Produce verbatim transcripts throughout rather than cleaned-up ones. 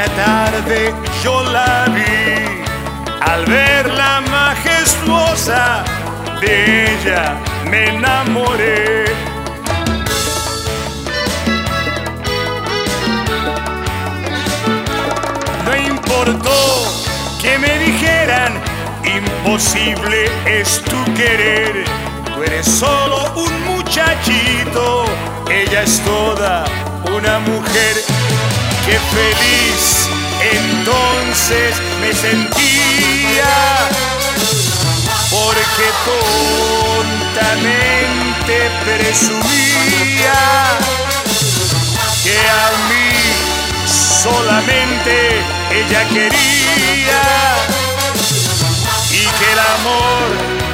Una tarde yo la vi, al verla majestuosa, de ella me enamoré. No importó que me dijeran, imposible es tu querer. Tú eres solo un muchachito, ella es toda una mujer. Qué feliz entonces me sentía, porque tontamente presumía que a mí solamente ella quería y que el amor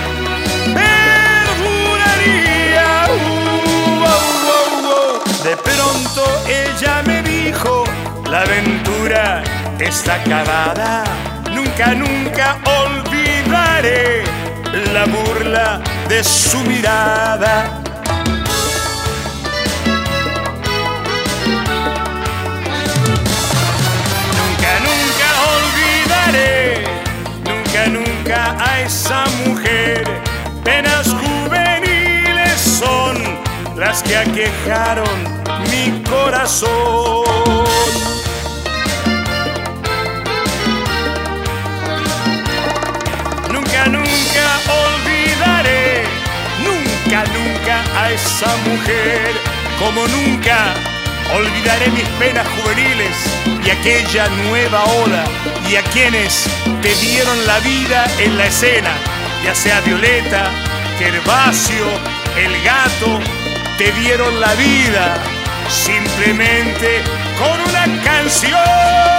perduraría. Uh, uh, uh, uh. De pronto ella me dijo: la aventura está acabada, nunca, nunca olvidaré la burla de su mirada. Nunca, nunca olvidaré, nunca, nunca a esa mujer. Penas juveniles son las que aquejaron mi corazón. Nunca, nunca olvidaré, nunca, nunca a esa mujer, como nunca olvidaré mis penas juveniles y aquella nueva oda, y a quienes te dieron la vida en la escena, ya sea Violeta, Gervasio, el gato, te dieron la vida simplemente con una canción.